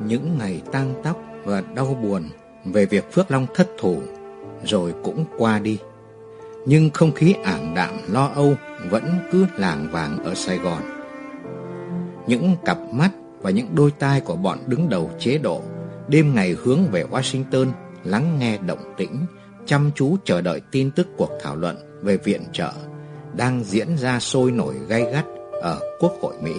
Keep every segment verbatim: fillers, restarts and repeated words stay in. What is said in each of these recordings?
Những ngày tang tóc và đau buồn về việc Phước Long thất thủ rồi cũng qua đi. Nhưng không khí ảm đạm lo âu vẫn cứ lảng vảng ở Sài Gòn. Những cặp mắt và những đôi tai của bọn đứng đầu chế độ đêm ngày hướng về Washington, lắng nghe động tĩnh, chăm chú chờ đợi tin tức cuộc thảo luận về viện trợ đang diễn ra sôi nổi gay gắt ở Quốc hội Mỹ.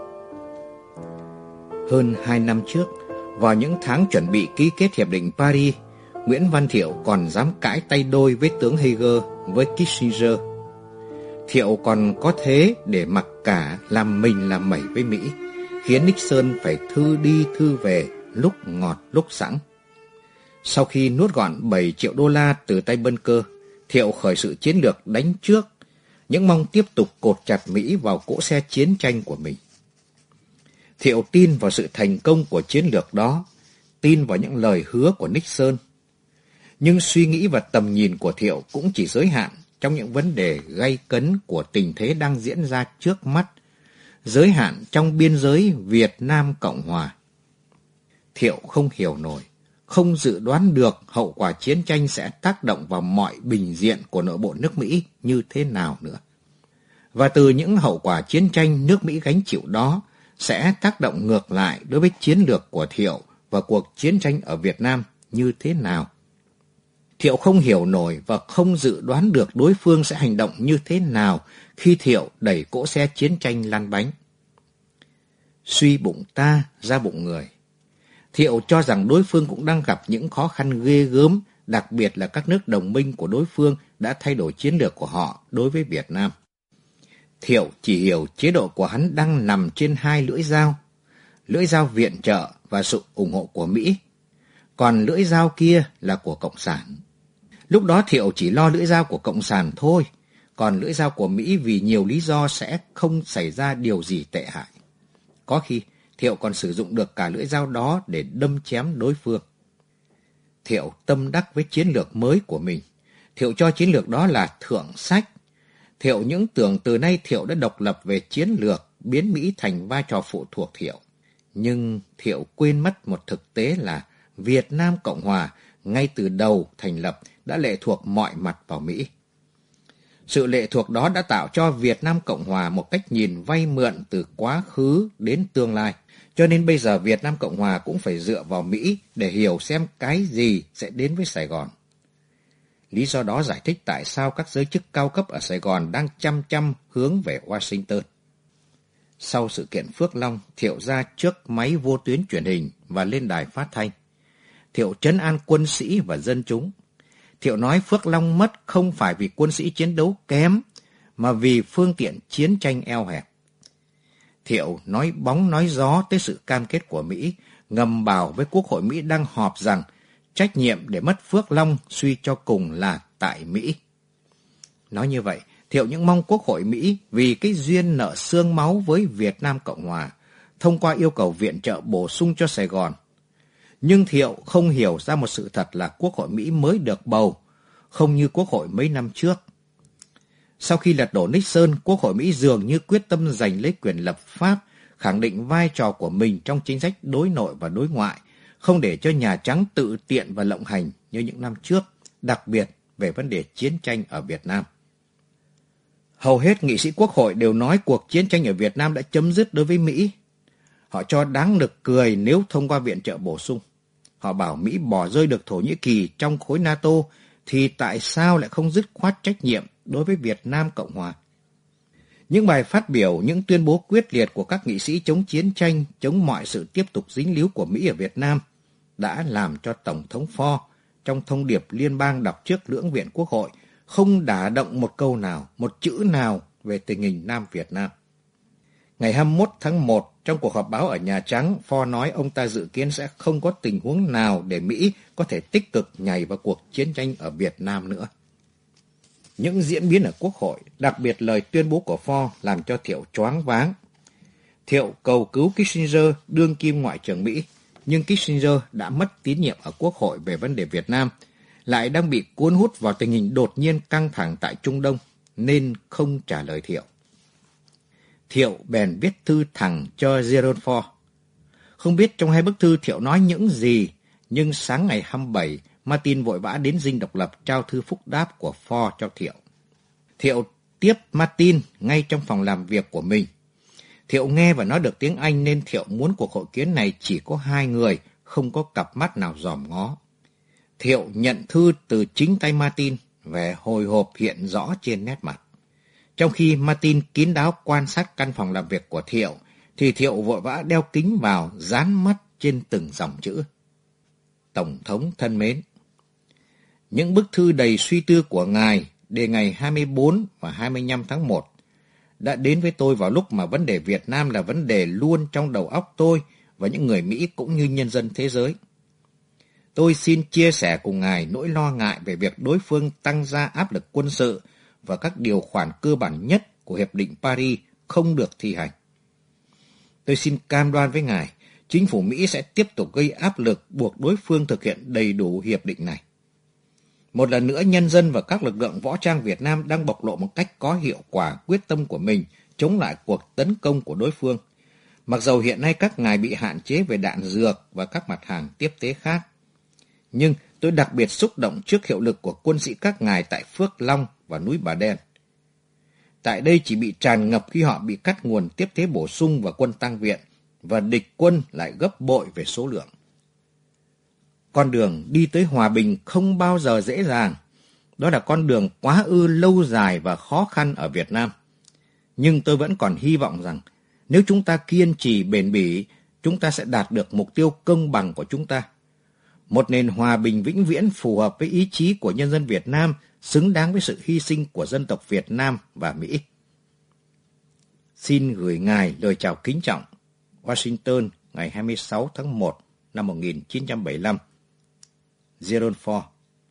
Hơn hai năm trước, vào những tháng chuẩn bị ký kết Hiệp định Paris, Nguyễn Văn Thiệu còn dám cãi tay đôi với tướng Hager, với Kissinger. Thiệu còn có thế để mặc cả làm mình làm mẩy với Mỹ, khiến Nixon phải thư đi thư về, lúc ngọt lúc sẵn. Sau khi nuốt gọn bảy triệu đô la từ tay Bunker, Thiệu khởi sự chiến lược đánh trước, những mong tiếp tục cột chặt Mỹ vào cỗ xe chiến tranh của mình. Thiệu tin vào sự thành công của chiến lược đó, tin vào những lời hứa của Nixon. Nhưng suy nghĩ và tầm nhìn của Thiệu cũng chỉ giới hạn trong những vấn đề gay cấn của tình thế đang diễn ra trước mắt, giới hạn trong biên giới Việt Nam Cộng Hòa. Thiệu không hiểu nổi, không dự đoán được hậu quả chiến tranh sẽ tác động vào mọi bình diện của nội bộ nước Mỹ như thế nào nữa. Và từ những hậu quả chiến tranh nước Mỹ gánh chịu đó sẽ tác động ngược lại đối với chiến lược của Thiệu và cuộc chiến tranh ở Việt Nam như thế nào. Thiệu không hiểu nổi và không dự đoán được đối phương sẽ hành động như thế nào khi Thiệu đẩy cỗ xe chiến tranh lăn bánh. Suy bụng ta ra bụng người. Thiệu cho rằng đối phương cũng đang gặp những khó khăn ghê gớm, đặc biệt là các nước đồng minh của đối phương đã thay đổi chiến lược của họ đối với Việt Nam. Thiệu chỉ hiểu chế độ của hắn đang nằm trên hai lưỡi dao, lưỡi dao viện trợ và sự ủng hộ của Mỹ, còn lưỡi dao kia là của Cộng sản. Lúc đó Thiệu chỉ lo lưỡi dao của Cộng sản thôi, còn lưỡi dao của Mỹ vì nhiều lý do sẽ không xảy ra điều gì tệ hại. Có khi Thiệu còn sử dụng được cả lưỡi dao đó để đâm chém đối phương. Thiệu tâm đắc với chiến lược mới của mình. Thiệu cho chiến lược đó là thượng sách. Thiệu những tưởng từ nay Thiệu đã độc lập về chiến lược, biến Mỹ thành vai trò phụ thuộc Thiệu. Nhưng Thiệu quên mất một thực tế là Việt Nam Cộng Hòa ngay từ đầu thành lập đã lệ thuộc mọi mặt vào Mỹ. Sự lệ thuộc đó đã tạo cho Việt Nam Cộng Hòa một cách nhìn vay mượn từ quá khứ đến tương lai. Cho nên bây giờ Việt Nam Cộng Hòa cũng phải dựa vào Mỹ để hiểu xem cái gì sẽ đến với Sài Gòn. Lý do đó giải thích tại sao các giới chức cao cấp ở Sài Gòn đang chăm chăm hướng về Washington. Sau sự kiện Phước Long, Thiệu ra trước máy vô tuyến truyền hình và lên đài phát thanh. Thiệu trấn an quân sĩ và dân chúng. Thiệu nói Phước Long mất không phải vì quân sĩ chiến đấu kém, mà vì phương tiện chiến tranh eo hẹp. Thiệu nói bóng nói gió tới sự cam kết của Mỹ, ngầm bảo với Quốc hội Mỹ đang họp rằng trách nhiệm để mất Phước Long suy cho cùng là tại Mỹ. Nói như vậy, Thiệu những mong Quốc hội Mỹ vì cái duyên nợ xương máu với Việt Nam Cộng Hòa, thông qua yêu cầu viện trợ bổ sung cho Sài Gòn. Nhưng Thiệu không hiểu ra một sự thật là Quốc hội Mỹ mới được bầu, không như Quốc hội mấy năm trước. Sau khi lật đổ Nixon, Quốc hội Mỹ dường như quyết tâm giành lấy quyền lập pháp, khẳng định vai trò của mình trong chính sách đối nội và đối ngoại, không để cho Nhà Trắng tự tiện và lộng hành như những năm trước, đặc biệt về vấn đề chiến tranh ở Việt Nam. Hầu hết nghị sĩ Quốc hội đều nói cuộc chiến tranh ở Việt Nam đã chấm dứt đối với Mỹ. Họ cho đáng nực cười nếu thông qua viện trợ bổ sung. Họ bảo Mỹ bỏ rơi được Thổ Nhĩ Kỳ trong khối NATO, thì tại sao lại không dứt khoát trách nhiệm đối với Việt Nam Cộng Hòa? Những bài phát biểu, những tuyên bố quyết liệt của các nghị sĩ chống chiến tranh, chống mọi sự tiếp tục dính líu của Mỹ ở Việt Nam đã làm cho Tổng thống Ford trong thông điệp liên bang đọc trước lưỡng viện Quốc hội không đả động một câu nào, một chữ nào về tình hình Nam Việt Nam. Ngày hai mươi mốt tháng một, trong cuộc họp báo ở Nhà Trắng, Ford nói ông ta dự kiến sẽ không có tình huống nào để Mỹ có thể tích cực nhảy vào cuộc chiến tranh ở Việt Nam nữa. Những diễn biến ở Quốc hội, đặc biệt lời tuyên bố của Ford làm cho Thiệu choáng váng. Thiệu cầu cứu Kissinger, đương kim Ngoại trưởng Mỹ, nhưng Kissinger đã mất tín nhiệm ở Quốc hội về vấn đề Việt Nam, lại đang bị cuốn hút vào tình hình đột nhiên căng thẳng tại Trung Đông, nên không trả lời Thiệu. Thiệu bèn viết thư thẳng cho Gerald Ford. Không biết trong hai bức thư Thiệu nói những gì, nhưng sáng ngày hai mươi bảy, Martin vội vã đến Dinh Độc Lập trao thư phúc đáp của Ford cho Thiệu. Thiệu tiếp Martin ngay trong phòng làm việc của mình. Thiệu nghe và nói được tiếng Anh nên Thiệu muốn cuộc hội kiến này chỉ có hai người, không có cặp mắt nào dòm ngó. Thiệu nhận thư từ chính tay Martin, vẻ hồi hộp hiện rõ trên nét mặt. Trong khi Martin kín đáo quan sát căn phòng làm việc của Thiệu, thì Thiệu vội vã đeo kính vào, dán mắt trên từng dòng chữ. Tổng thống thân mến, những bức thư đầy suy tư của ngài đề ngày hai mươi bốn và hai mươi lăm tháng một đã đến với tôi vào lúc mà vấn đề Việt Nam là vấn đề luôn trong đầu óc tôi và những người Mỹ cũng như nhân dân thế giới. Tôi xin chia sẻ cùng ngài nỗi lo ngại về việc đối phương tăng gia áp lực quân sự và các điều khoản cơ bản nhất của Hiệp định Paris không được thi hành. Tôi xin cam đoan với ngài, chính phủ Mỹ sẽ tiếp tục gây áp lực buộc đối phương thực hiện đầy đủ hiệp định này. Một lần nữa, nhân dân và các lực lượng võ trang Việt Nam đang bộc lộ một cách có hiệu quả quyết tâm của mình chống lại cuộc tấn công của đối phương, mặc dầu hiện nay các ngài bị hạn chế về đạn dược và các mặt hàng tiếp tế khác. Nhưng tôi đặc biệt xúc động trước hiệu lực của quân sĩ các ngài tại Phước Long và núi Bà Đen. Tại đây chỉ bị tràn ngập khi họ bị cắt nguồn tiếp tế bổ sung và quân tăng viện, và địch quân lại gấp bội về số lượng. Con đường đi tới hòa bình không bao giờ dễ dàng. Đó là con đường quá ư lâu dài và khó khăn ở Việt Nam. Nhưng tôi vẫn còn hy vọng rằng nếu chúng ta kiên trì bền bỉ, chúng ta sẽ đạt được mục tiêu công bằng của chúng ta. Một nền hòa bình vĩnh viễn phù hợp với ý chí của nhân dân Việt Nam, xứng đáng với sự hy sinh của dân tộc Việt Nam và Mỹ. Xin gửi ngài lời chào kính trọng. Washington, ngày hai mươi sáu tháng một năm một nghìn chín trăm bảy mươi lăm. Gerald Ford.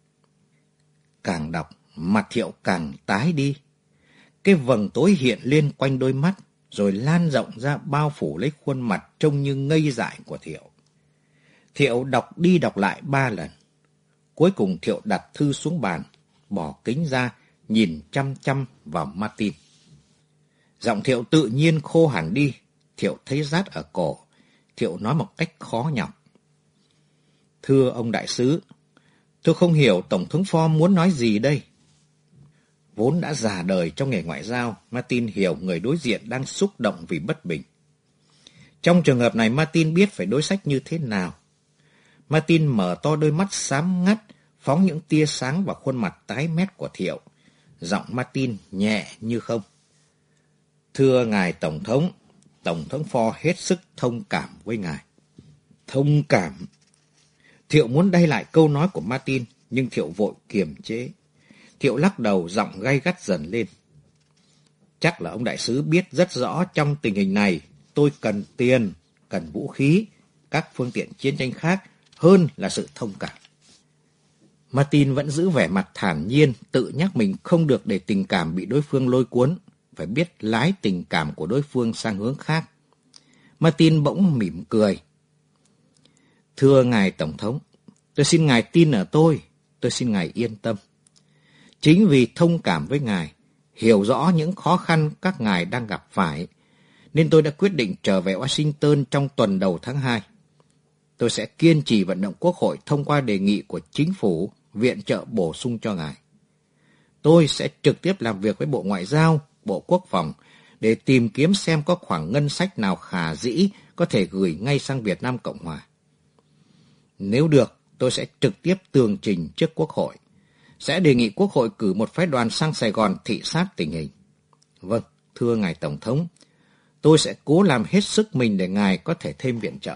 Càng đọc, mặt Thiệu càng tái đi. Cái vầng tối hiện lên quanh đôi mắt, rồi lan rộng ra bao phủ lấy khuôn mặt trông như ngây dại của Thiệu. Thiệu đọc đi đọc lại ba lần. Cuối cùng Thiệu đặt thư xuống bàn, bỏ kính ra, nhìn chăm chăm vào Martin. Giọng Thiệu tự nhiên khô hẳn đi. Thiệu thấy rát ở cổ. Thiệu nói một cách khó nhọc. Thưa ông đại sứ, tôi không hiểu Tổng thống Ford muốn nói gì đây. Vốn đã già đời trong nghề ngoại giao, Martin hiểu người đối diện đang xúc động vì bất bình. Trong trường hợp này, Martin biết phải đối sách như thế nào. Martin mở to đôi mắt xám ngắt, phóng những tia sáng vào khuôn mặt tái mét của Thiệu. Giọng Martin nhẹ như không. Thưa ngài Tổng thống, Tổng thống Ford hết sức thông cảm với ngài. Thông cảm. Thiệu muốn đay lại câu nói của Martin, nhưng Thiệu vội kiềm chế. Thiệu lắc đầu, giọng gay gắt dần lên. Chắc là ông đại sứ biết rất rõ trong tình hình này, tôi cần tiền, cần vũ khí, các phương tiện chiến tranh khác hơn là sự thông cảm. Martin vẫn giữ vẻ mặt thản nhiên, tự nhắc mình không được để tình cảm bị đối phương lôi cuốn, phải biết lái tình cảm của đối phương sang hướng khác. Martin bỗng mỉm cười. Thưa ngài Tổng thống, tôi xin ngài tin ở tôi, tôi xin ngài yên tâm. Chính vì thông cảm với ngài, hiểu rõ những khó khăn các ngài đang gặp phải, nên tôi đã quyết định trở về Washington trong tuần đầu tháng hai. Tôi sẽ kiên trì vận động Quốc hội thông qua đề nghị của chính phủ viện trợ bổ sung cho ngài. Tôi sẽ trực tiếp làm việc với Bộ Ngoại giao, Bộ Quốc phòng để tìm kiếm xem có khoản ngân sách nào khả dĩ có thể gửi ngay sang Việt Nam Cộng Hòa. Nếu được, tôi sẽ trực tiếp tường trình trước Quốc hội. Sẽ đề nghị Quốc hội cử một phái đoàn sang Sài Gòn thị sát tình hình. Vâng, thưa ngài Tổng thống, tôi sẽ cố làm hết sức mình để ngài có thể thêm viện trợ.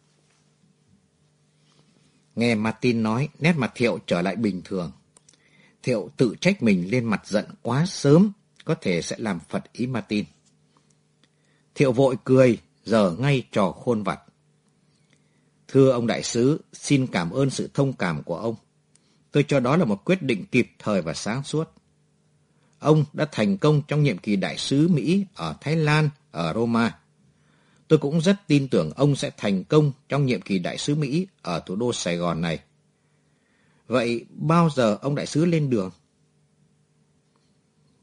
Nghe Martin nói, nét mặt Thiệu trở lại bình thường. Thiệu tự trách mình lên mặt giận quá sớm, có thể sẽ làm phật ý Martin. Thiệu vội cười, giờ ngay trò khôn vặt. Thưa ông đại sứ, xin cảm ơn sự thông cảm của ông. Tôi cho đó là một quyết định kịp thời và sáng suốt. Ông đã thành công trong nhiệm kỳ đại sứ Mỹ ở Thái Lan, ở Roma. Tôi cũng rất tin tưởng ông sẽ thành công trong nhiệm kỳ đại sứ Mỹ ở thủ đô Sài Gòn này. Vậy bao giờ ông đại sứ lên đường?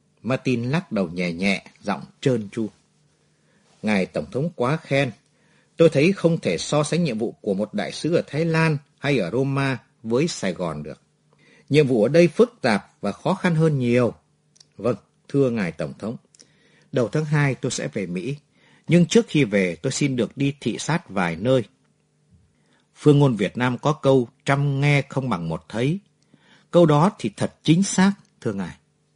Martin lắc đầu nhẹ nhẹ, giọng trơn tru. Ngài Tổng thống quá khen. Tôi thấy không thể so sánh nhiệm vụ của một đại sứ ở Thái Lan hay ở Roma với Sài Gòn được. Nhiệm vụ ở đây phức tạp và khó khăn hơn nhiều. Vâng, thưa ngài Tổng thống, đầu tháng hai tôi sẽ về Mỹ, nhưng trước khi về tôi xin được đi thị sát vài nơi. Phương ngôn Việt Nam có câu trăm nghe không bằng một thấy. Câu đó thì thật chính xác, thưa ngài.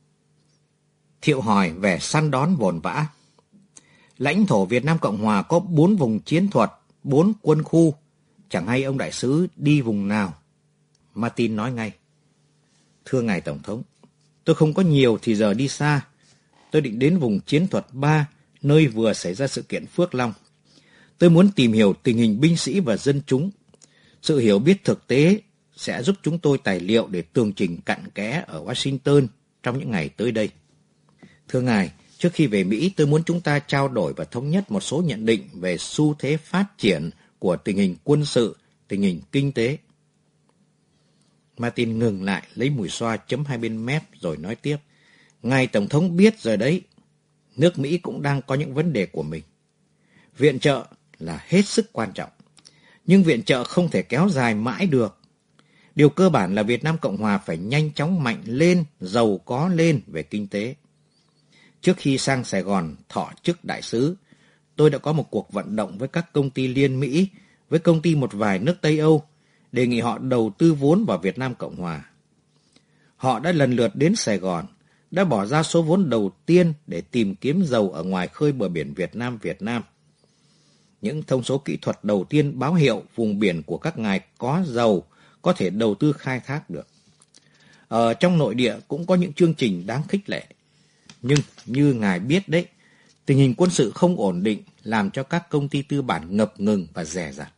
Thiệu hỏi vẻ săn đón vồn vã. Lãnh thổ Việt Nam Cộng Hòa có bốn vùng chiến thuật, bốn quân khu. Chẳng hay ông đại sứ đi vùng nào? Martin nói ngay. Thưa ngài Tổng thống, tôi không có nhiều thì giờ đi xa. Tôi định đến vùng chiến thuật ba, nơi vừa xảy ra sự kiện Phước Long. Tôi muốn tìm hiểu tình hình binh sĩ và dân chúng. Sự hiểu biết thực tế sẽ giúp chúng tôi tài liệu để tường trình cặn kẽ ở Washington trong những ngày tới đây. Thưa ngài, trước khi về Mỹ, tôi muốn chúng ta trao đổi và thống nhất một số nhận định về xu thế phát triển của tình hình quân sự, tình hình kinh tế. Martin ngừng lại, lấy mùi xoa chấm hai bên mép rồi nói tiếp. Ngài Tổng thống biết rồi đấy, nước Mỹ cũng đang có những vấn đề của mình. Viện trợ là hết sức quan trọng, nhưng viện trợ không thể kéo dài mãi được. Điều cơ bản là Việt Nam Cộng Hòa phải nhanh chóng mạnh lên, giàu có lên về kinh tế. Trước khi sang Sài Gòn thọ chức đại sứ, tôi đã có một cuộc vận động với các công ty liên Mỹ, với công ty một vài nước Tây Âu, đề nghị họ đầu tư vốn vào Việt Nam Cộng Hòa. Họ đã lần lượt đến Sài Gòn, đã bỏ ra số vốn đầu tiên để tìm kiếm dầu ở ngoài khơi bờ biển Việt Nam Việt Nam. Những thông số kỹ thuật đầu tiên báo hiệu vùng biển của các ngài có dầu, có thể đầu tư khai thác được. Ở trong nội địa cũng có những chương trình đáng khích lệ. Nhưng như ngài biết đấy, tình hình quân sự không ổn định làm cho các công ty tư bản ngập ngừng và dè dặt.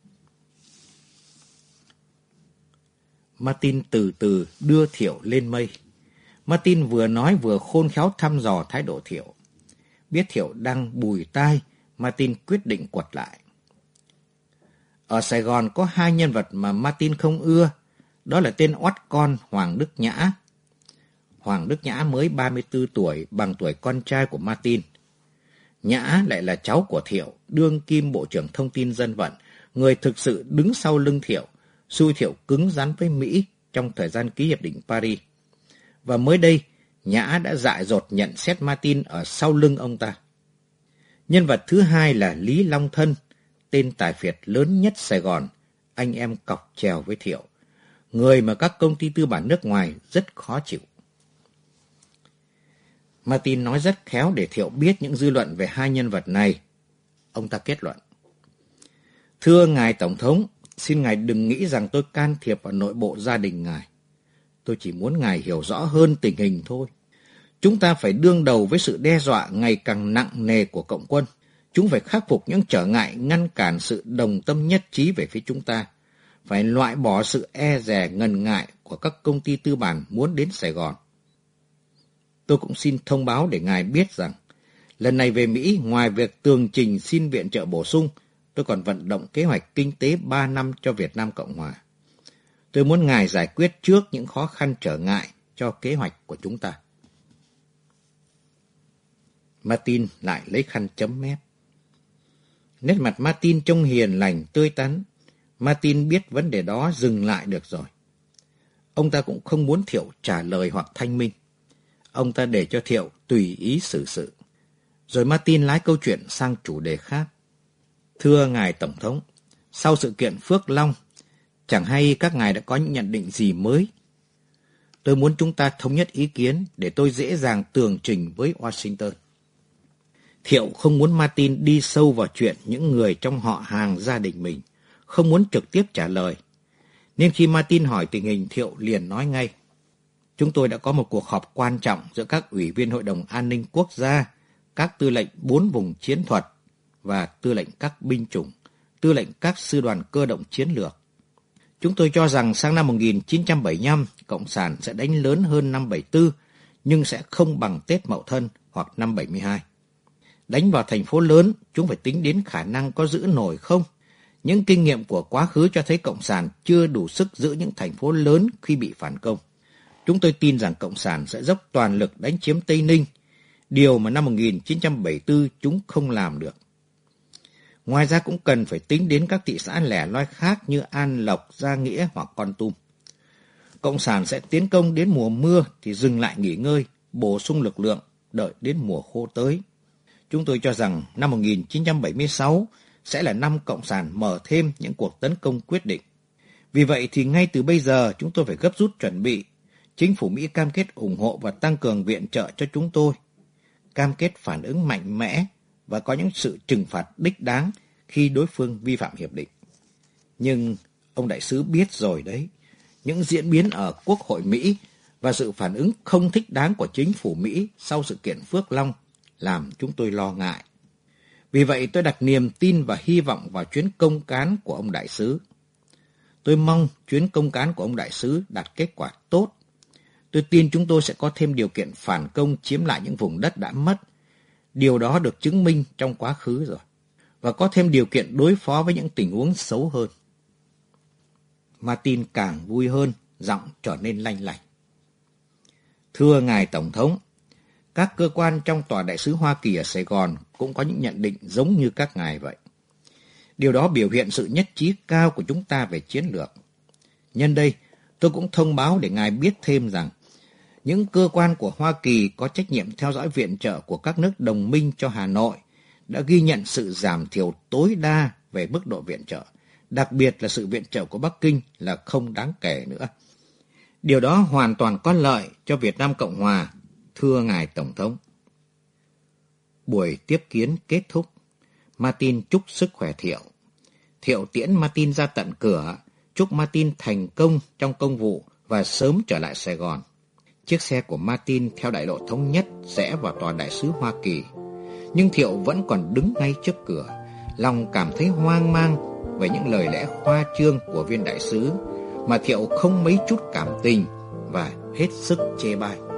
Martin từ từ đưa Thiệu lên mây. Martin vừa nói vừa khôn khéo thăm dò thái độ Thiệu. Biết Thiệu đang bùi tai, Martin quyết định quật lại. Ở Sài Gòn có hai nhân vật mà Martin không ưa, đó là tên oắt con Hoàng Đức Nhã. Hoàng Đức Nhã mới ba mươi tư tuổi, bằng tuổi con trai của Martin. Nhã lại là cháu của Thiệu, đương kim Bộ trưởng Thông tin Dân vận, người thực sự đứng sau lưng Thiệu, xui Thiệu cứng rắn với Mỹ trong thời gian ký hiệp định Paris. Và mới đây, Nhã đã dại dột nhận xét Martin ở sau lưng ông ta. Nhân vật thứ hai là Lý Long Thân, tên tài phiệt lớn nhất Sài Gòn, anh em cọc chèo với Thiệu, người mà các công ty tư bản nước ngoài rất khó chịu. Martin nói rất khéo để Thiệu biết những dư luận về hai nhân vật này. Ông ta kết luận. Thưa ngài Tổng thống, xin ngài đừng nghĩ rằng tôi can thiệp vào nội bộ gia đình ngài. Tôi chỉ muốn ngài hiểu rõ hơn tình hình thôi. Chúng ta phải đương đầu với sự đe dọa ngày càng nặng nề của Cộng quân. Chúng phải khắc phục những trở ngại ngăn cản sự đồng tâm nhất trí về phía chúng ta. Phải loại bỏ sự e dè ngần ngại của các công ty tư bản muốn đến Sài Gòn. Tôi cũng xin thông báo để ngài biết rằng, lần này về Mỹ, ngoài việc tường trình xin viện trợ bổ sung, tôi còn vận động kế hoạch kinh tế ba năm cho Việt Nam Cộng Hòa. Tôi muốn ngài giải quyết trước những khó khăn trở ngại cho kế hoạch của chúng ta. Martin lại lấy khăn chấm mép. Nét mặt Martin trông hiền lành, tươi tắn. Martin biết vấn đề đó dừng lại được rồi. Ông ta cũng không muốn Thiệu trả lời hoặc thanh minh. Ông ta để cho Thiệu tùy ý xử sự. Rồi Martin lái câu chuyện sang chủ đề khác. Thưa ngài Tổng thống, sau sự kiện Phước Long, chẳng hay các ngài đã có những nhận định gì mới? Tôi muốn chúng ta thống nhất ý kiến để tôi dễ dàng tường trình với Washington. Thiệu không muốn Martin đi sâu vào chuyện những người trong họ hàng gia đình mình, không muốn trực tiếp trả lời. Nên khi Martin hỏi tình hình, Thiệu liền nói ngay. Chúng tôi đã có một cuộc họp quan trọng giữa các ủy viên Hội đồng An ninh Quốc gia, các tư lệnh bốn vùng chiến thuật và tư lệnh các binh chủng, tư lệnh các sư đoàn cơ động chiến lược. Chúng tôi cho rằng sang năm một nghìn chín trăm bảy mươi lăm, Cộng sản sẽ đánh lớn hơn năm bảy tư, nhưng sẽ không bằng Tết Mậu Thân hoặc năm bảy mươi hai. Đánh vào thành phố lớn, chúng phải tính đến khả năng có giữ nổi không? Những kinh nghiệm của quá khứ cho thấy Cộng sản chưa đủ sức giữ những thành phố lớn khi bị phản công. Chúng tôi tin rằng Cộng sản sẽ dốc toàn lực đánh chiếm Tây Ninh, điều mà năm một nghìn chín trăm bảy mươi tư chúng không làm được. Ngoài ra cũng cần phải tính đến các thị xã lẻ loi khác như An Lộc, Gia Nghĩa hoặc Kon Tum. Cộng sản sẽ tiến công đến mùa mưa thì dừng lại nghỉ ngơi, bổ sung lực lượng, đợi đến mùa khô tới. Chúng tôi cho rằng năm một nghìn chín trăm bảy mươi sáu sẽ là năm Cộng sản mở thêm những cuộc tấn công quyết định. Vì vậy thì ngay từ bây giờ chúng tôi phải gấp rút chuẩn bị. Chính phủ Mỹ cam kết ủng hộ và tăng cường viện trợ cho chúng tôi. Cam kết phản ứng mạnh mẽ và có những sự trừng phạt đích đáng khi đối phương vi phạm hiệp định. Nhưng ông đại sứ biết rồi đấy, những diễn biến ở Quốc hội Mỹ và sự phản ứng không thích đáng của chính phủ Mỹ sau sự kiện Phước Long làm chúng tôi lo ngại. Vì vậy tôi đặt niềm tin và hy vọng vào chuyến công cán của ông đại sứ. Tôi mong chuyến công cán của ông đại sứ đạt kết quả tốt. Tôi tin chúng tôi sẽ có thêm điều kiện phản công chiếm lại những vùng đất đã mất. Điều đó được chứng minh trong quá khứ rồi. Và có thêm điều kiện đối phó với những tình huống xấu hơn. Martin càng vui hơn, giọng trở nên lanh lảnh. Thưa Ngài Tổng thống, các cơ quan trong Tòa Đại sứ Hoa Kỳ ở Sài Gòn cũng có những nhận định giống như các ngài vậy. Điều đó biểu hiện sự nhất trí cao của chúng ta về chiến lược. Nhân đây, tôi cũng thông báo để ngài biết thêm rằng những cơ quan của Hoa Kỳ có trách nhiệm theo dõi viện trợ của các nước đồng minh cho Hà Nội đã ghi nhận sự giảm thiểu tối đa về mức độ viện trợ, đặc biệt là sự viện trợ của Bắc Kinh là không đáng kể nữa. Điều đó hoàn toàn có lợi cho Việt Nam Cộng Hòa, thưa Ngài Tổng thống. Buổi tiếp kiến kết thúc, Martin chúc sức khỏe Thiệu. Thiệu tiễn Martin ra tận cửa, chúc Martin thành công trong công vụ và sớm trở lại Sài Gòn. Chiếc xe của Martin theo đại lộ Thống Nhất rẽ vào Tòa Đại sứ Hoa Kỳ. Nhưng Thiệu vẫn còn đứng ngay trước cửa, lòng cảm thấy hoang mang về những lời lẽ khoa trương của viên đại sứ mà Thiệu không mấy chút cảm tình và hết sức chê bai.